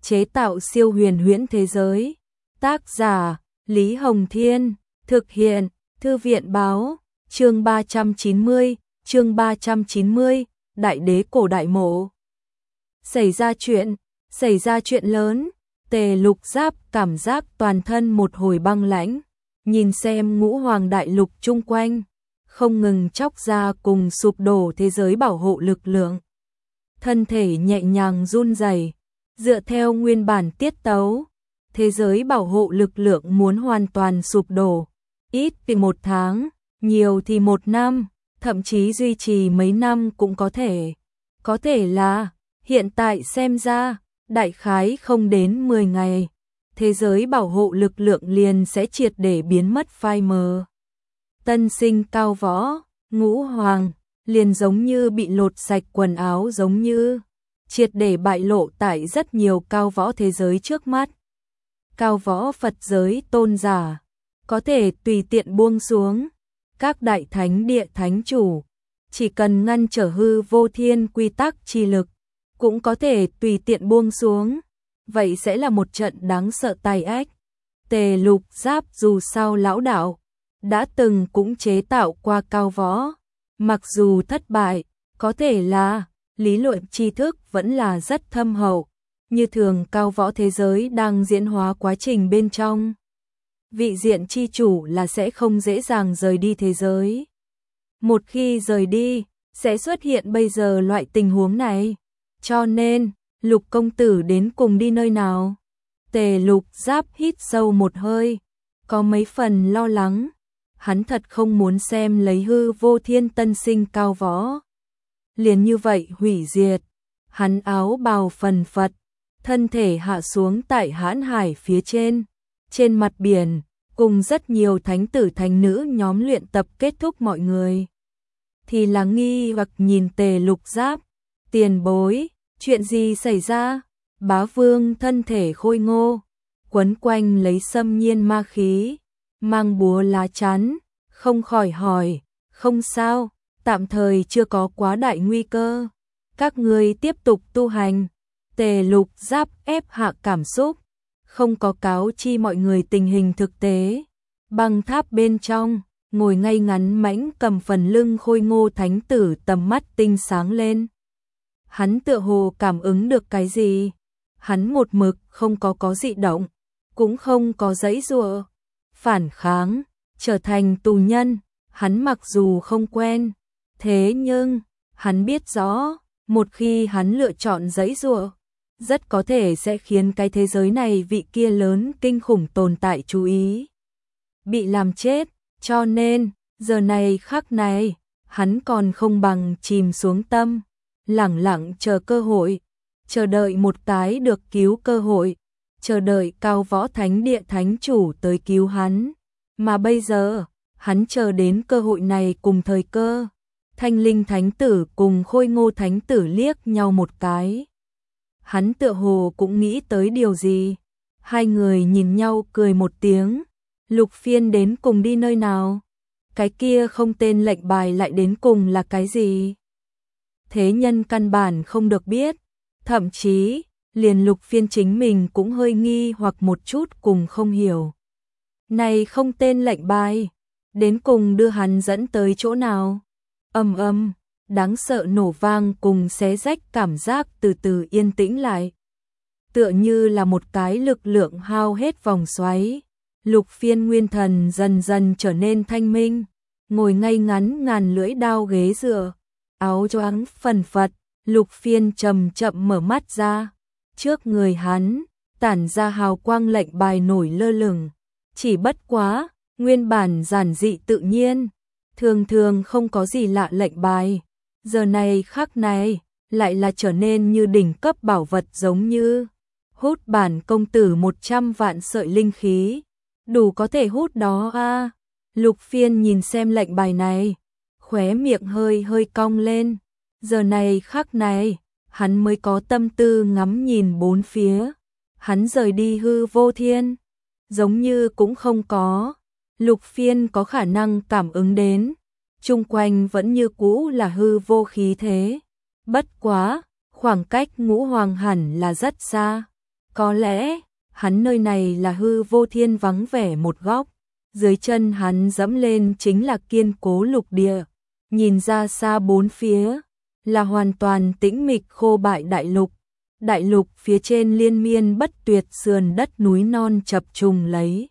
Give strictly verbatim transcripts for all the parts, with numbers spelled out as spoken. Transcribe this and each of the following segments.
chế tạo siêu huyền huyễn thế giới. Tác giả, Lý Hồng Thiên, thực hiện, Thư viện Báo, chương ba trăm chín mươi, chương ba trăm chín mươi, Đại đế cổ đại mộ. Xảy ra chuyện, xảy ra chuyện lớn, Tề Lục Giáp cảm giác toàn thân một hồi băng lãnh, nhìn xem ngũ hoàng đại lục chung quanh, không ngừng chóc ra cùng sụp đổ thế giới bảo hộ lực lượng. Thân thể nhẹ nhàng run rẩy, dựa theo nguyên bản tiết tấu, thế giới bảo hộ lực lượng muốn hoàn toàn sụp đổ, ít thì một tháng, nhiều thì một năm, thậm chí duy trì mấy năm cũng có thể. Có thể là, hiện tại xem ra, đại khái không đến mười ngày, thế giới bảo hộ lực lượng liền sẽ triệt để biến mất phai mờ. Tân sinh cao võ, ngũ hoàng, liền giống như bị lột sạch quần áo, giống như triệt để bại lộ tại rất nhiều cao võ thế giới trước mắt. Cao võ Phật giới tôn giả, có thể tùy tiện buông xuống, các đại thánh địa thánh chủ, chỉ cần ngăn trở hư vô thiên quy tắc chi lực, cũng có thể tùy tiện buông xuống, vậy sẽ là một trận đáng sợ tai ách. Tề Lục Giáp dù sao lão đạo, đã từng cũng chế tạo qua cao võ, mặc dù thất bại, có thể là lý luận tri thức vẫn là rất thâm hậu, như thường cao võ thế giới đang diễn hóa quá trình bên trong. Vị diện chi chủ là sẽ không dễ dàng rời đi thế giới. Một khi rời đi, sẽ xuất hiện bây giờ loại tình huống này. Cho nên, Lục công tử đến cùng đi nơi nào? Tề Lục Giáp hít sâu một hơi, có mấy phần lo lắng. Hắn thật không muốn xem lấy hư vô thiên tân sinh cao võ liền như vậy hủy diệt. Hắn áo bào phần phật, thân thể hạ xuống tại hãn hải phía trên, trên mặt biển, cùng rất nhiều thánh tử thánh nữ nhóm luyện tập kết thúc. Mọi người thì là nghi hoặc nhìn Tề Lục Giáp. Tiền bối, chuyện gì xảy ra? Bá Vương thân thể khôi ngô, quấn quanh lấy xâm nhiên ma khí, mang búa lá chắn, không khỏi hỏi. Không sao, tạm thời chưa có quá đại nguy cơ, các ngươi tiếp tục tu hành. Tề Lục Giáp ép hạ cảm xúc, không có cáo chi mọi người tình hình thực tế. Băng tháp bên trong, ngồi ngay ngắn mãnh cầm phần lưng khôi ngô thánh tử tầm mắt tinh sáng lên. Hắn tựa hồ cảm ứng được cái gì, hắn một mực không có có dị động, cũng không có giãy giụa, phản kháng, trở thành tù nhân. Hắn mặc dù không quen, thế nhưng hắn biết rõ, một khi hắn lựa chọn giãy giụa, rất có thể sẽ khiến cái thế giới này vị kia lớn kinh khủng tồn tại chú ý, bị làm chết. Cho nên, giờ này khắc này, hắn còn không bằng chìm xuống tâm, lẳng lặng chờ cơ hội, chờ đợi một cái được cứu cơ hội, chờ đợi cao võ thánh địa thánh chủ tới cứu hắn. Mà bây giờ, hắn chờ đến cơ hội này cùng thời cơ. Thanh Linh thánh tử cùng Khôi Ngô thánh tử liếc nhau một cái. Hắn tựa hồ cũng nghĩ tới điều gì. Hai người nhìn nhau cười một tiếng. Lục Phiên đến cùng đi nơi nào? Cái kia không tên lệnh bài lại đến cùng là cái gì? Thế nhân căn bản không được biết. Thậm chí, liền Lục Phiên chính mình cũng hơi nghi hoặc một chút cùng không hiểu. Này không tên lệnh bài, đến cùng đưa hắn dẫn tới chỗ nào? Ầm ầm, đáng sợ nổ vang cùng xé rách cảm giác từ từ yên tĩnh lại. Tựa như là một cái lực lượng hao hết vòng xoáy. Lục Phiên nguyên thần dần dần trở nên thanh minh, ngồi ngay ngắn ngàn lưỡi đao ghế dựa, áo choàng phần phật. Lục Phiên chậm chậm mở mắt ra, trước người hắn tản ra hào quang lệnh bài nổi lơ lửng, chỉ bất quá nguyên bản giản dị tự nhiên, thường thường không có gì lạ lệnh bài, giờ này khắc này lại là trở nên như đỉnh cấp bảo vật, giống như hút bản công tử một trăm vạn sợi linh khí, đủ có thể hút đó a. À. Lục Phiên nhìn xem lệnh bài này, khóe miệng hơi hơi cong lên. Giờ này khắc này, hắn mới có tâm tư ngắm nhìn bốn phía. Hắn rời đi hư vô thiên, giống như cũng không có. Lục Phiên có khả năng cảm ứng đến, chung quanh vẫn như cũ là hư vô khí thế. Bất quá, khoảng cách ngũ hoàng hẳn là rất xa. Có lẽ, hắn nơi này là hư vô thiên vắng vẻ một góc, dưới chân hắn dẫm lên chính là kiên cố lục địa, nhìn ra xa bốn phía, là hoàn toàn tĩnh mịch khô bại đại lục. Đại lục phía trên liên miên bất tuyệt sườn đất núi non chập trùng lấy.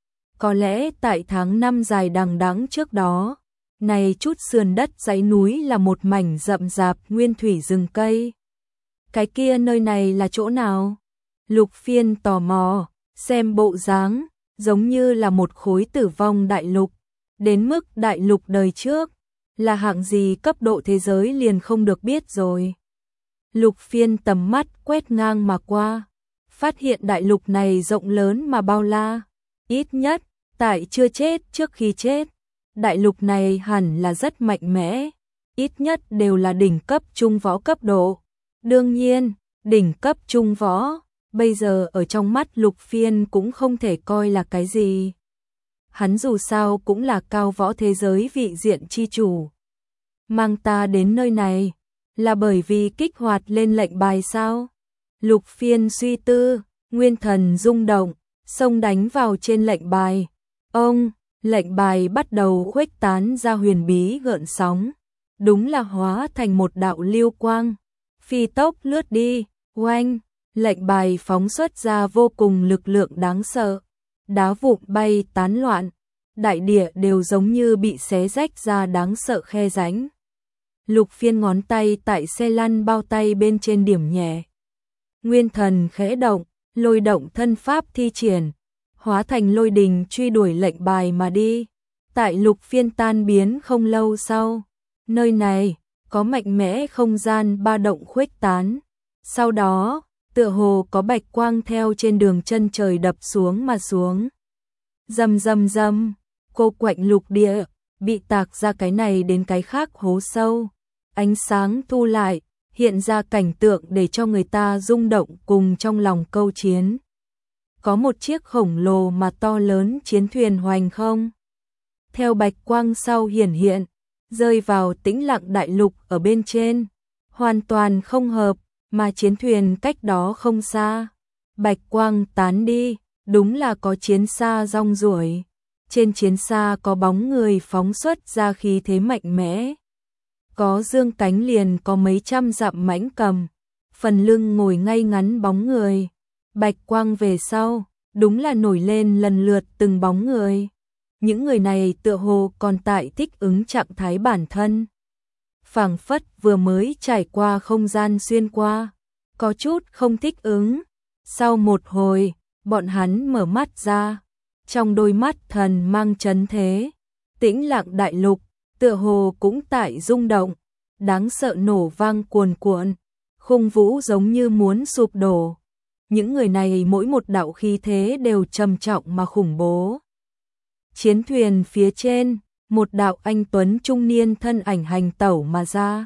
Có lẽ tại tháng năm dài đằng đẵng trước đó, này chút sườn đất dãy núi là một mảnh rậm rạp nguyên thủy rừng cây. Cái kia nơi này là chỗ nào? Lục Phiên tò mò, xem bộ dáng, giống như là một khối tử vong đại lục. Đến mức đại lục đời trước, là hạng gì cấp độ thế giới liền không được biết rồi. Lục Phiên tầm mắt quét ngang mà qua, phát hiện đại lục này rộng lớn mà bao la. Ít nhất, tại chưa chết trước khi chết, đại lục này hẳn là rất mạnh mẽ, ít nhất đều là đỉnh cấp trung võ cấp độ. Đương nhiên, đỉnh cấp trung võ, bây giờ ở trong mắt Lục Phiên cũng không thể coi là cái gì. Hắn dù sao cũng là cao võ thế giới vị diện chi chủ. Mang ta đến nơi này, là bởi vì kích hoạt lên lệnh bài sao? Lục Phiên suy tư, nguyên thần rung động, xông đánh vào trên lệnh bài. Ông, lệnh bài bắt đầu khuếch tán ra huyền bí gợn sóng. Đúng là hóa thành một đạo lưu quang. Phi tốc lướt đi, oanh, lệnh bài phóng xuất ra vô cùng lực lượng đáng sợ. Đá vụn bay tán loạn, đại địa đều giống như bị xé rách ra đáng sợ khe rãnh. Lục Phiên ngón tay tại xe lăn bao tay bên trên điểm nhẹ. Nguyên thần khẽ động, lôi động thân pháp thi triển, hóa thành lôi đình truy đuổi lệnh bài mà đi. Tại Lục Phiên tan biến không lâu sau, nơi này có mạnh mẽ không gian ba động khuếch tán. Sau đó, tựa hồ có bạch quang theo trên đường chân trời đập xuống mà xuống. Rầm rầm rầm, cô quạnh lục địa, bị tạc ra cái này đến cái khác hố sâu. Ánh sáng thu lại, hiện ra cảnh tượng để cho người ta rung động cùng trong lòng câu chiến. Có một chiếc khổng lồ mà to lớn chiến thuyền hoành không. Theo bạch quang sau hiển hiện, rơi vào tĩnh lặng đại lục ở bên trên. Hoàn toàn không hợp, mà chiến thuyền cách đó không xa. Bạch quang tán đi, đúng là có chiến xa rong ruổi. Trên chiến xa có bóng người phóng xuất ra khí thế mạnh mẽ. Có dương cánh liền có mấy trăm dặm mãnh cầm, phần lưng ngồi ngay ngắn bóng người. Bạch quang về sau, đúng là nổi lên lần lượt từng bóng người. Những người này tựa hồ còn tại thích ứng trạng thái bản thân. Phảng phất vừa mới trải qua không gian xuyên qua, có chút không thích ứng. Sau một hồi, bọn hắn mở mắt ra, trong đôi mắt thần mang chấn thế. Tĩnh lặng đại lục, tựa hồ cũng tại rung động, đáng sợ nổ vang cuồn cuộn, khung vũ giống như muốn sụp đổ. Những người này mỗi một đạo khí thế đều trầm trọng mà khủng bố. Chiến thuyền phía trên, một đạo anh tuấn trung niên thân ảnh hành tẩu mà ra.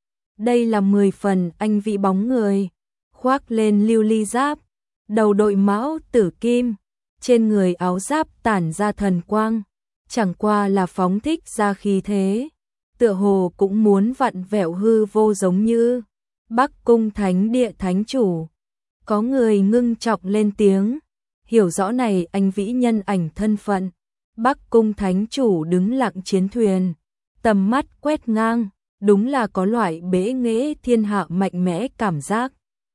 Đây là mười phần anh vị bóng người, khoác lên lưu ly giáp, đầu đội mão tử kim, trên người áo giáp tản ra thần quang, chẳng qua là phóng thích ra khí thế, tựa hồ cũng muốn vặn vẹo hư vô giống như Bắc Cung Thánh Địa Thánh Chủ. Có người ngưng trọng lên tiếng, hiểu rõ này anh vĩ nhân ảnh thân phận. Bắc Cung Thánh Chủ đứng lặng chiến thuyền, tầm mắt quét ngang, đúng là có loại bế nghệ thiên hạ mạnh mẽ cảm giác.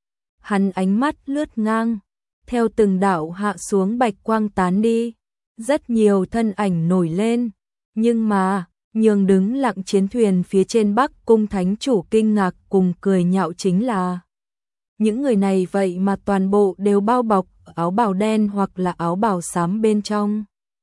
Hắn ánh mắt lướt ngang, theo từng đạo hạ xuống bạch quang tán đi, rất nhiều thân ảnh nổi lên, nhưng mà, nhường đứng lặng chiến thuyền phía trên Bắc Cung Thánh Chủ kinh ngạc cùng cười nhạo chính là những người này vậy mà toàn bộ đều bao bọc áo bào đen hoặc là áo bào xám bên trong.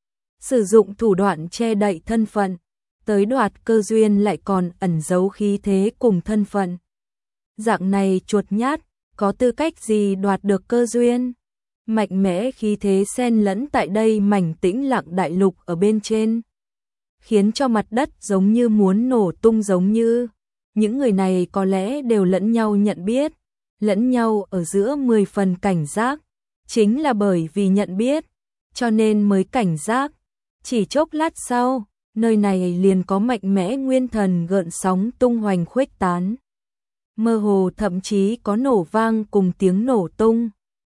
Sử dụng thủ đoạn che đậy thân phận, tới đoạt cơ duyên lại còn ẩn giấu khí thế cùng thân phận. Dạng này chuột nhát, có tư cách gì đoạt được cơ duyên? Mạnh mẽ khí thế xen lẫn tại đây mảnh tĩnh lặng đại lục ở bên trên, khiến cho mặt đất giống như muốn nổ tung giống như. Những người này có lẽ đều lẫn nhau nhận biết, lẫn nhau ở giữa mười phần cảnh giác. Chính là bởi vì nhận biết, cho nên mới cảnh giác. Chỉ chốc lát sau, nơi này liền có mạnh mẽ nguyên thần gợn sóng tung hoành khuếch tán. Mơ hồ thậm chí có nổ vang cùng tiếng nổ tung.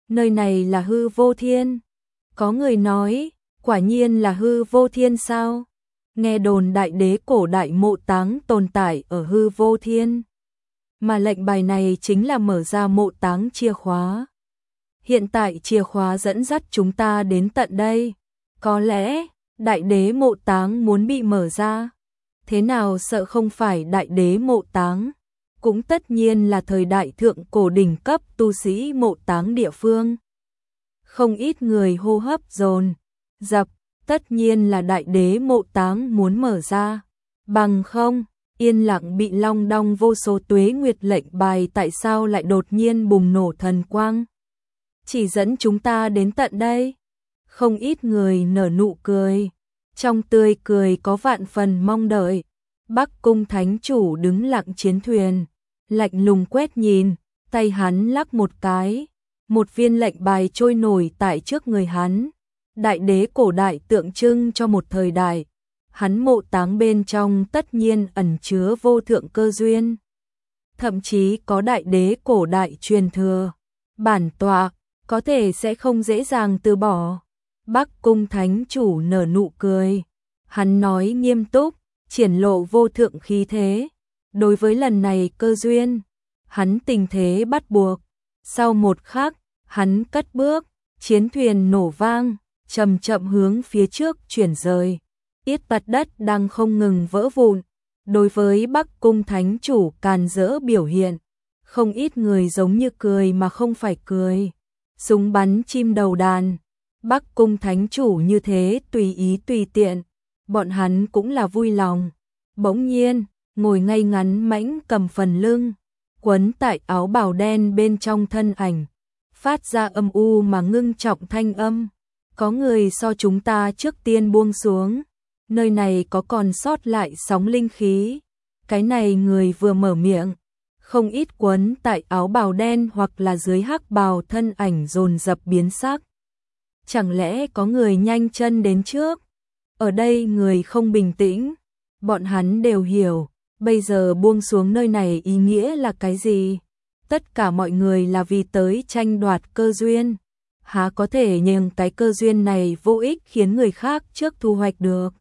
nơi này là Hư Vô Thiên. Có người nói, quả nhiên là Hư Vô Thiên sao? Nghe đồn đại đế cổ đại mộ táng tồn tại ở Hư Vô Thiên. Mà lệnh bài này chính là mở ra mộ táng chìa khóa. Hiện tại chìa khóa dẫn dắt chúng ta đến tận đây. Có lẽ, đại đế mộ táng muốn bị mở ra. Thế nào sợ không phải đại đế mộ táng? Cũng tất nhiên là thời đại thượng cổ đỉnh cấp tu sĩ mộ táng địa phương. Không ít người hô hấp dồn dập, tất nhiên là đại đế mộ táng muốn mở ra. Bằng không, yên lặng bị long đong vô số tuế nguyệt lệnh bài tại sao lại đột nhiên bùng nổ thần quang? Chỉ dẫn chúng ta đến tận đây. Không ít người nở nụ cười, trong tươi cười có vạn phần mong đợi. Bắc Cung Thánh Chủ đứng lặng chiến thuyền, lạnh lùng quét nhìn, tay hắn lắc một cái, một viên lệnh bài trôi nổi tại trước người hắn. Đại đế cổ đại tượng trưng cho một thời đại, hắn mộ táng bên trong tất nhiên ẩn chứa vô thượng cơ duyên. Thậm chí có đại đế cổ đại truyền thừa, bản tọa, có thể sẽ không dễ dàng từ bỏ. Bắc Cung Thánh Chủ nở nụ cười, hắn nói nghiêm túc, triển lộ vô thượng khí thế. Đối với lần này cơ duyên, hắn tình thế bắt buộc. Sau một khắc, hắn cất bước, chiến thuyền nổ vang, chậm chậm hướng phía trước chuyển rời. Yết bạt đất đang không ngừng vỡ vụn. Đối với Bắc Cung Thánh Chủ càn rỡ biểu hiện, không ít người giống như cười mà không phải cười. Súng bắn chim đầu đàn, Bắc Cung Thánh Chủ như thế tùy ý tùy tiện, bọn hắn cũng là vui lòng. Bỗng nhiên, ngồi ngay ngắn mãnh cầm phần lưng, quấn tại áo bào đen bên trong thân ảnh, phát ra âm u mà ngưng trọng thanh âm. Có người so chúng ta trước tiên buông xuống, nơi này có còn sót lại sóng linh khí. Cái này người vừa mở miệng, không ít quấn tại áo bào đen hoặc là dưới hắc bào thân ảnh dồn dập biến sắc. Chẳng lẽ có người nhanh chân đến trước? Ở đây người không bình tĩnh, bọn hắn đều hiểu, bây giờ buông xuống nơi này ý nghĩa là cái gì? Tất cả mọi người là vì tới tranh đoạt cơ duyên. Há có thể nhường cái cơ duyên này vô ích khiến người khác trước thu hoạch được.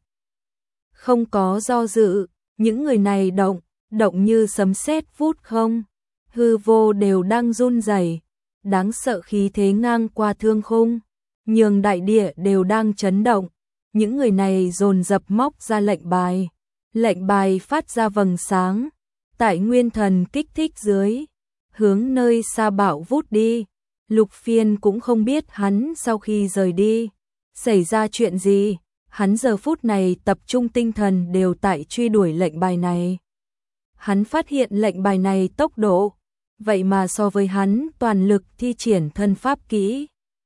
Không có do dự, những người này động, động như sấm sét vút không. Hư vô đều đang run rẩy, đáng sợ khí thế ngang qua thương khung, nhường đại địa đều đang chấn động. Những người này dồn dập móc ra lệnh bài. Lệnh bài phát ra vầng sáng, tại nguyên thần kích thích dưới, hướng nơi xa bạo vút đi. Lục Phiên cũng không biết hắn sau khi rời đi, xảy ra chuyện gì, hắn giờ phút này tập trung tinh thần đều tại truy đuổi lệnh bài này. Hắn phát hiện lệnh bài này tốc độ, vậy mà so với hắn toàn lực thi triển thân pháp kỹ.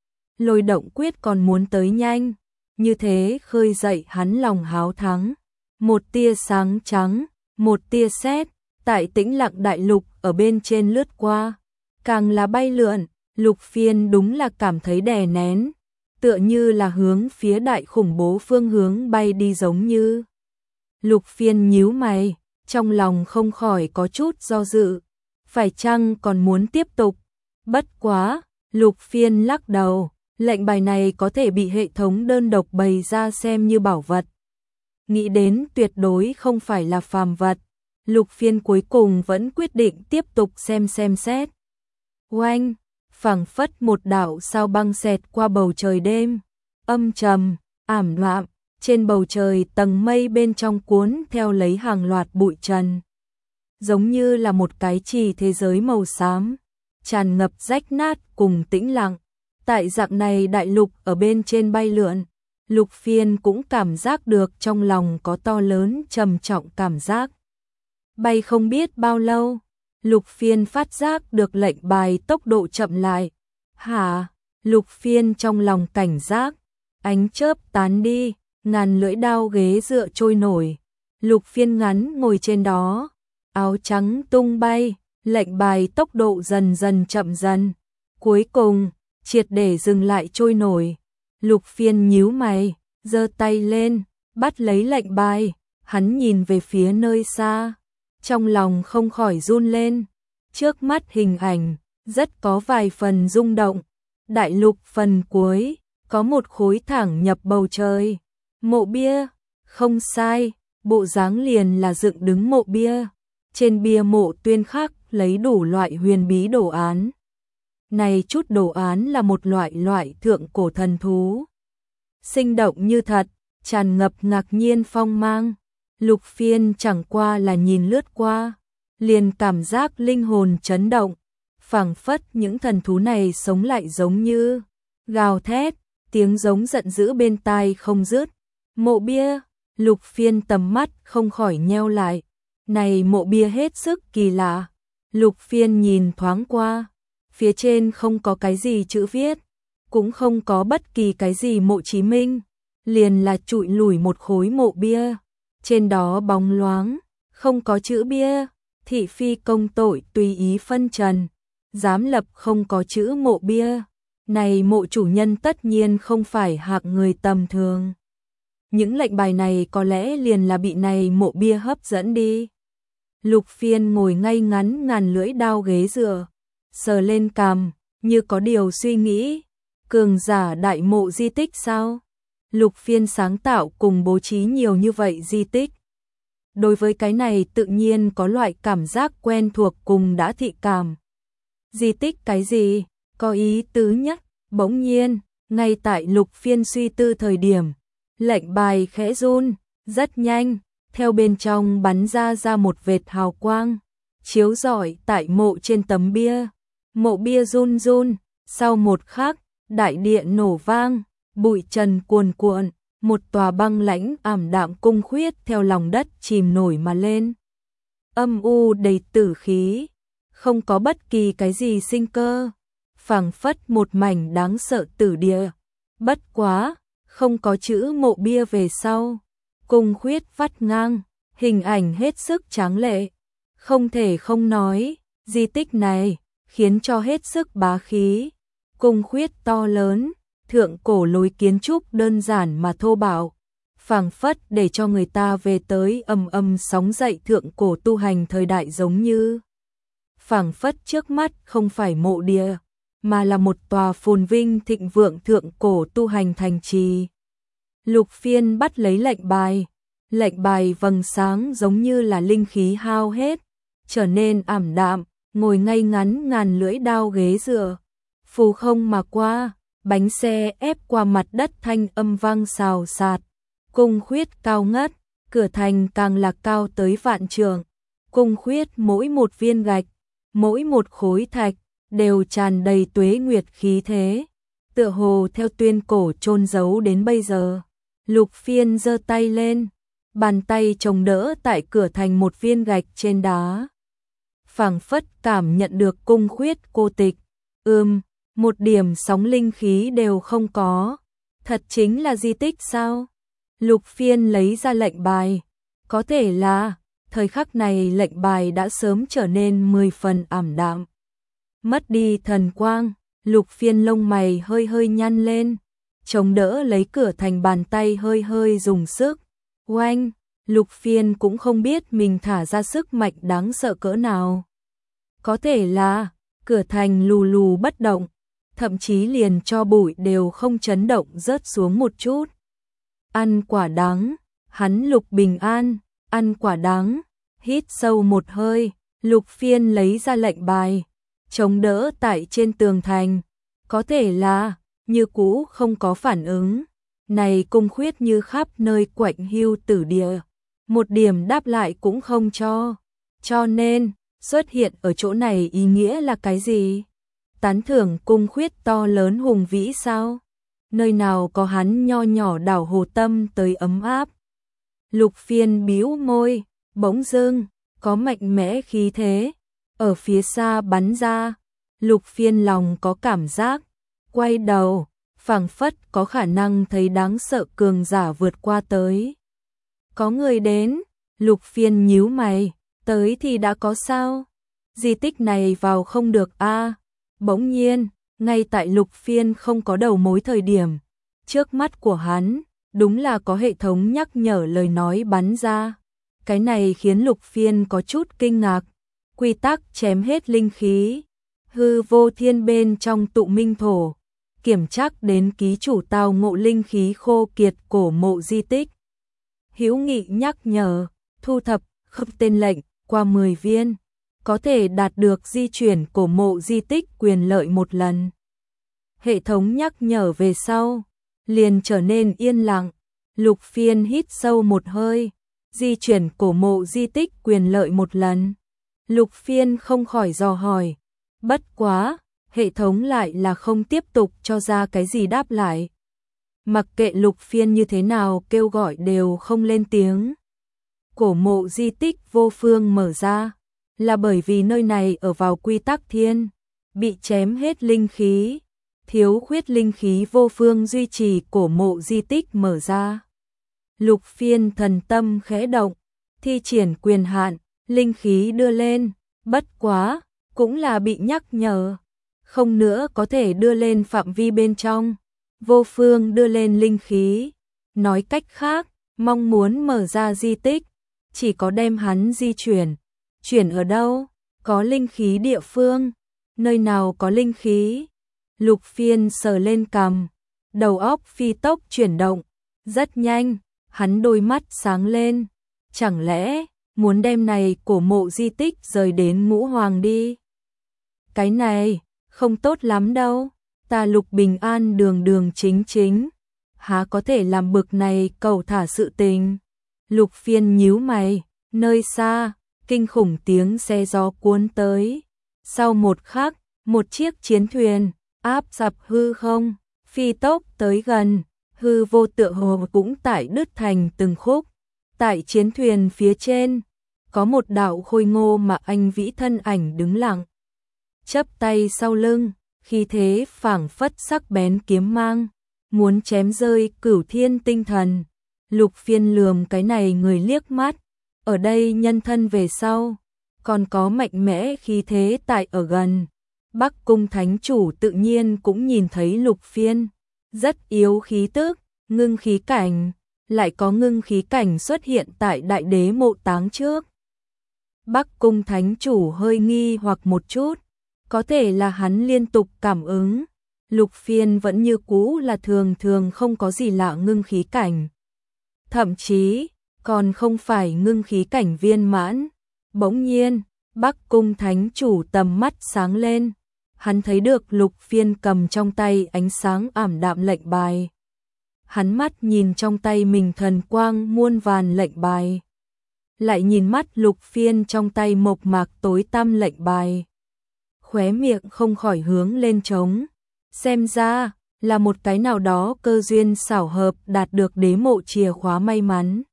Lôi động quyết còn muốn tới nhanh, như thế khơi dậy hắn lòng háo thắng. Một tia sáng trắng, một tia sét, tại tĩnh lặng đại lục ở bên trên lướt qua, càng là bay lượn. Lục Phiên đúng là cảm thấy đè nén, tựa như là hướng phía đại khủng bố phương hướng bay đi giống như. Lục Phiên nhíu mày, trong lòng không khỏi có chút do dự, phải chăng còn muốn tiếp tục? Bất quá, Lục Phiên lắc đầu, lệnh bài này có thể bị hệ thống đơn độc bày ra xem như bảo vật. Nghĩ đến tuyệt đối không phải là phàm vật, Lục Phiên cuối cùng vẫn quyết định tiếp tục xem xem xét. Oanh! Phảng phất một đạo sao băng xẹt qua bầu trời đêm, âm trầm, ảm đạm, trên bầu trời tầng mây bên trong cuốn theo lấy hàng loạt bụi trần. Giống như là một cái trì thế giới màu xám, tràn ngập rách nát cùng tĩnh lặng. Tại dạng này đại lục ở bên trên bay lượn, Lục Phiên cũng cảm giác được trong lòng có to lớn trầm trọng cảm giác. Bay không biết bao lâu, Lục Phiên phát giác được lệnh bài tốc độ chậm lại. Hả? Lục Phiên trong lòng cảnh giác, ánh chớp tán đi, ngàn lưỡi đao ghế dựa trôi nổi. Lục Phiên ngắn ngồi trên đó, áo trắng tung bay, lệnh bài tốc độ dần dần chậm dần. Cuối cùng, triệt để dừng lại trôi nổi. Lục Phiên nhíu mày, giơ tay lên, bắt lấy lệnh bài, hắn nhìn về phía nơi xa. Trong lòng không khỏi run lên, trước mắt hình ảnh, rất có vài phần rung động. đại lục phần cuối, có một khối thẳng nhập bầu trời. Mộ bia, không sai, bộ dáng liền là dựng đứng mộ bia. Trên bia mộ tuyên khắc lấy đủ loại huyền bí đồ án. Này chút đồ án là một loại loại thượng cổ thần thú. Sinh động như thật, tràn ngập ngạc nhiên phong mang. Lục Phiên chẳng qua là nhìn lướt qua, liền cảm giác linh hồn chấn động, phảng phất những thần thú này sống lại giống như gào thét, tiếng giống giận dữ bên tai không dứt. Mộ bia, Lục Phiên tầm mắt không khỏi nheo lại. Này mộ bia hết sức kỳ lạ. Lục Phiên nhìn thoáng qua, phía trên không có cái gì chữ viết, cũng không có bất kỳ cái gì mộ Chí Minh, liền là trụi lủi một khối mộ bia. Trên đó bóng loáng, không có chữ bia, thị phi công tội tùy ý phân trần, dám lập không có chữ mộ bia. Này mộ chủ nhân tất nhiên không phải hạng người tầm thường. Những lệnh bài này có lẽ liền là bị này mộ bia hấp dẫn đi. Lục Phiên ngồi ngay ngắn ngàn lưỡi đao ghế dựa, sờ lên cằm, như có điều suy nghĩ. Cường giả đại mộ di tích sao? Lục Phiên sáng tạo cùng bố trí nhiều như vậy di tích. Đối với cái này tự nhiên có loại cảm giác quen thuộc cùng đã thị cảm. Di tích cái gì? Có ý tứ nhất. Bỗng nhiên, ngay tại Lục Phiên suy tư thời điểm, lệnh bài khẽ run, rất nhanh, theo bên trong bắn ra ra một vệt hào quang, chiếu rọi tại mộ trên tấm bia. Mộ bia run run, sau một khắc, đại địa nổ vang, bụi trần cuồn cuộn, một tòa băng lãnh ảm đạm cung khuyết theo lòng đất chìm nổi mà lên. Âm u đầy tử khí, không có bất kỳ cái gì sinh cơ, phảng phất một mảnh đáng sợ tử địa. Bất quá, không có chữ mộ bia về sau, cung khuyết vắt ngang, hình ảnh hết sức tráng lệ. Không thể không nói, di tích này khiến cho hết sức bá khí. Cung khuyết to lớn, thượng cổ lối kiến trúc đơn giản mà thô bạo, phảng phất để cho người ta về tới ầm ầm sóng dậy thượng cổ tu hành thời đại, giống như phảng phất trước mắt không phải mộ địa, mà là một tòa phồn vinh thịnh vượng thượng cổ tu hành thành trì. Lục Phiên bắt lấy lệnh bài, lệnh bài vầng sáng giống như là linh khí hao hết, trở nên ảm đạm, ngồi ngay ngắn ngàn lưỡi đao ghế dựa, phù không mà qua, bánh xe ép qua mặt đất thanh âm vang xào xạc. Cung khuyết cao ngất, cửa thành càng là cao tới vạn trượng. Cung khuyết mỗi một viên gạch, mỗi một khối thạch đều tràn đầy tuế nguyệt khí thế, tựa hồ theo tuyên cổ chôn giấu đến bây giờ. Lục Phiên giơ tay lên, bàn tay chống đỡ tại cửa thành một viên gạch trên đá, phảng phất cảm nhận được cung khuyết cô tịch. Ừm, một điểm sóng linh khí đều không có. Thật chính là di tích sao? Lục Phiên lấy ra lệnh bài. Có thể là, thời khắc này lệnh bài đã sớm trở nên mười phần ảm đạm, mất đi thần quang. Lục Phiên lông mày hơi hơi nhăn lên, chống đỡ lấy cửa thành bàn tay hơi hơi dùng sức. Oanh, Lục Phiên cũng không biết mình thả ra sức mạnh đáng sợ cỡ nào. Có thể là, cửa thành lù lù bất động, thậm chí liền cho bụi đều không chấn động rớt xuống một chút. Ăn quả đắng, hắn Lục bình an, ăn quả đắng. Hít sâu một hơi, Lục Phiên lấy ra lệnh bài, chống đỡ tại trên tường thành. Có thể là, như cũ không có phản ứng. Này cung khuyết như khắp nơi quạnh hiu tử địa, một điểm đáp lại cũng không cho. Cho nên, xuất hiện ở chỗ này ý nghĩa là cái gì? Tán thưởng cung khuyết to lớn hùng vĩ sao? Nơi nào có hắn nho nhỏ đảo hồ tâm tới ấm áp? Lục Phiên bĩu môi, bỗng dưng có mạnh mẽ khí thế ở phía xa bắn ra. Lục Phiên lòng có cảm giác, quay đầu, phảng phất có khả năng thấy đáng sợ cường giả vượt qua tới. Có người đến. Lục Phiên nhíu mày, tới thì đã có sao? Di tích này vào không được a. À. Bỗng nhiên, ngay tại Lục Phiên không có đầu mối thời điểm, trước mắt của hắn đúng là có hệ thống nhắc nhở lời nói bắn ra. Cái này khiến Lục Phiên có chút kinh ngạc. Quy tắc chém hết linh khí, hư vô thiên bên trong tụ minh thổ, kiểm tra đến ký chủ tao ngộ linh khí khô kiệt cổ mộ di tích. Hữu Nghị nhắc nhở, thu thập khớp tên lệnh qua mười viên, có thể đạt được di chuyển cổ mộ di tích quyền lợi một lần. Hệ thống nhắc nhở về sau, liền trở nên yên lặng. Lục Phiên hít sâu một hơi, di chuyển cổ mộ di tích quyền lợi một lần. Lục Phiên không khỏi dò hỏi, bất quá, hệ thống lại là không tiếp tục cho ra cái gì đáp lại. Mặc kệ Lục Phiên như thế nào kêu gọi đều không lên tiếng. Cổ mộ di tích vô phương mở ra, là bởi vì nơi này ở vào quy tắc thiên, bị chém hết linh khí, thiếu khuyết linh khí vô phương duy trì cổ mộ di tích mở ra. Lục Phiên thần tâm khẽ động, thi triển quyền hạn, linh khí đưa lên, bất quá, cũng là bị nhắc nhở, không nữa có thể đưa lên phạm vi bên trong, vô phương đưa lên linh khí. Nói cách khác, mong muốn mở ra di tích, chỉ có đem hắn di chuyển. Chuyển ở đâu? Có linh khí địa phương. Nơi nào có linh khí? Lục Phiên sờ lên cằm, đầu óc phi tốc chuyển động, rất nhanh, hắn đôi mắt sáng lên. Chẳng lẽ, muốn đem này cổ mộ di tích rời đến Ngũ Hoàng đi? Cái này, không tốt lắm đâu, ta Lục Bình An đường đường chính chính, há có thể làm bực này cầu thả sự tình. Lục Phiên nhíu mày, nơi xa, kinh khủng tiếng xe gió cuốn tới. Sau một khắc, một chiếc chiến thuyền, áp sập hư không, phi tốc tới gần, hư vô tựa hồ cũng tại đứt thành từng khúc. Tại chiến thuyền phía trên, có một đạo khôi ngô mà anh vĩ thân ảnh đứng lặng, chắp tay sau lưng, khí thế phảng phất sắc bén kiếm mang, muốn chém rơi cửu thiên tinh thần. Lục Phiên lườm cái này người liếc mắt, ở đây nhân thân về sau, còn có mạnh mẽ khí thế tại ở gần. Bắc Cung Thánh Chủ tự nhiên cũng nhìn thấy Lục Phiên, rất yếu khí tức, ngưng khí cảnh, lại có ngưng khí cảnh xuất hiện tại Đại Đế mộ táng trước. Bắc Cung Thánh Chủ hơi nghi hoặc một chút, có thể là hắn liên tục cảm ứng, Lục Phiên vẫn như cũ là thường thường không có gì lạ ngưng khí cảnh. Thậm chí, còn không phải ngưng khí cảnh viên mãn. Bỗng nhiên, Bắc Cung Thánh Chủ tầm mắt sáng lên, hắn thấy được Lục Phiên cầm trong tay ánh sáng ảm đạm lệnh bài. Hắn mắt nhìn trong tay mình thần quang muôn vàn lệnh bài, lại nhìn mắt Lục Phiên trong tay mộc mạc tối tăm lệnh bài. Khóe miệng không khỏi hướng lên trống, xem ra là một cái nào đó cơ duyên xảo hợp đạt được đế mộ chìa khóa may mắn.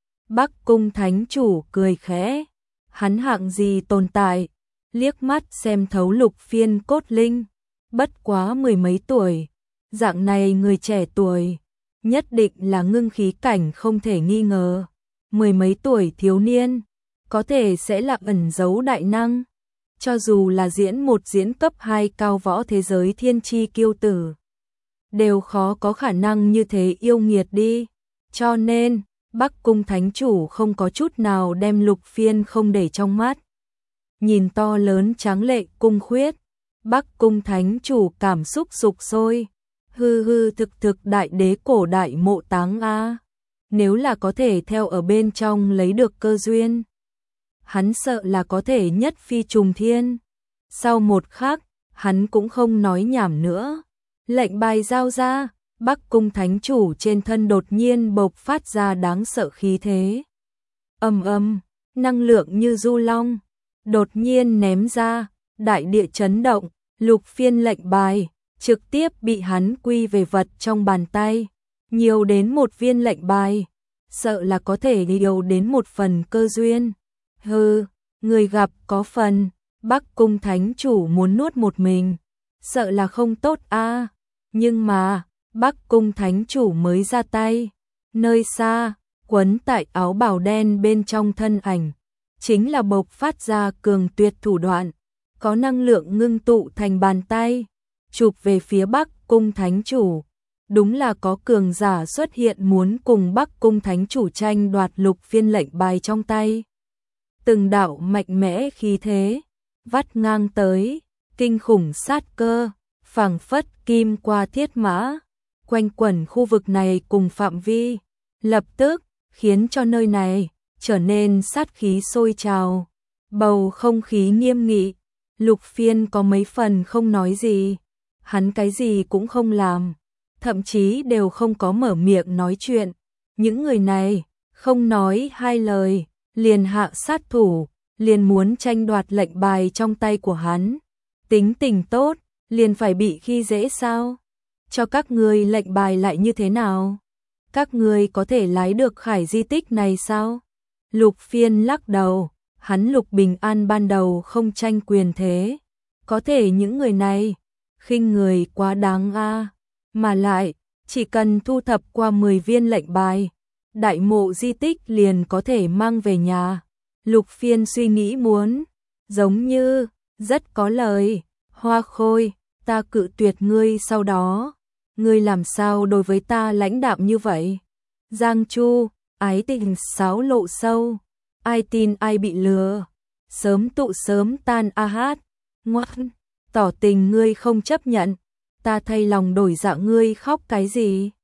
Bắc Cung Thánh Chủ cười khẽ, hắn hạng gì tồn tại, liếc mắt xem thấu Lục Phiên cốt linh, bất quá mười mấy tuổi, dạng này người trẻ tuổi, nhất định là ngưng khí cảnh không thể nghi ngờ. Mười mấy tuổi thiếu niên, có thể sẽ là ẩn giấu đại năng, cho dù là diễn một diễn cấp hai cao võ thế giới thiên chi kiêu tử, đều khó có khả năng như thế yêu nghiệt đi. Cho nên, Bắc Cung Thánh Chủ không có chút nào đem Lục Phiên không để trong mắt. Nhìn to lớn tráng lệ cung khuyết, Bắc Cung Thánh Chủ cảm xúc sục sôi, hư hư thực thực đại đế cổ đại mộ táng a. Nếu là có thể theo ở bên trong lấy được cơ duyên, hắn sợ là có thể nhất phi trùng thiên. Sau một khắc, hắn cũng không nói nhảm nữa, lệnh bài giao ra. Bắc Cung Thánh Chủ trên thân đột nhiên bộc phát ra đáng sợ khí thế. Ầm ầm, năng lượng như du long, đột nhiên ném ra, đại địa chấn động, Lục Phiên lệnh bài trực tiếp bị hắn quy về vật trong bàn tay. Nhiều đến một viên lệnh bài, sợ là có thể điều đến một phần cơ duyên. Hừ, người gặp có phần, Bắc Cung Thánh Chủ muốn nuốt một mình, sợ là không tốt a. Nhưng mà, Bắc Cung Thánh Chủ mới ra tay, nơi xa, quấn tại áo bào đen bên trong thân ảnh, chính là bộc phát ra cường tuyệt thủ đoạn, có năng lượng ngưng tụ thành bàn tay, chụp về phía Bắc Cung Thánh Chủ. Đúng là có cường giả xuất hiện muốn cùng Bắc Cung Thánh Chủ tranh đoạt Lục Phiên lệnh bài trong tay. Từng đạo mạnh mẽ khí thế, vắt ngang tới, kinh khủng sát cơ, phảng phất kim qua thiết mã, quanh quẩn khu vực này cùng phạm vi, lập tức khiến cho nơi này trở nên sát khí sôi trào, bầu không khí nghiêm nghị. Lục Phiên có mấy phần không nói gì, hắn cái gì cũng không làm, thậm chí đều không có mở miệng nói chuyện. Những người này không nói hai lời, liền hạ sát thủ, liền muốn tranh đoạt lệnh bài trong tay của hắn. Tính tình tốt, liền phải bị khi dễ sao? Cho các ngươi lệnh bài lại như thế nào? Các ngươi có thể lái được khải di tích này sao? Lục Phiên lắc đầu, hắn Lục Bình An ban đầu không tranh quyền thế. Có thể những người này, khinh người quá đáng a, mà lại, chỉ cần thu thập qua mười viên lệnh bài, đại mộ di tích liền có thể mang về nhà. Lục Phiên suy nghĩ muốn, giống như, rất có lời, Hoa Khôi, ta cự tuyệt ngươi sau đó, ngươi làm sao đối với ta lãnh đạm như vậy? Giang Chu, ái tình sáo lộ sâu, ai tin ai bị lừa, sớm tụ sớm tan a hát, ngoan, tỏ tình ngươi không chấp nhận, ta thay lòng đổi dạ ngươi khóc cái gì?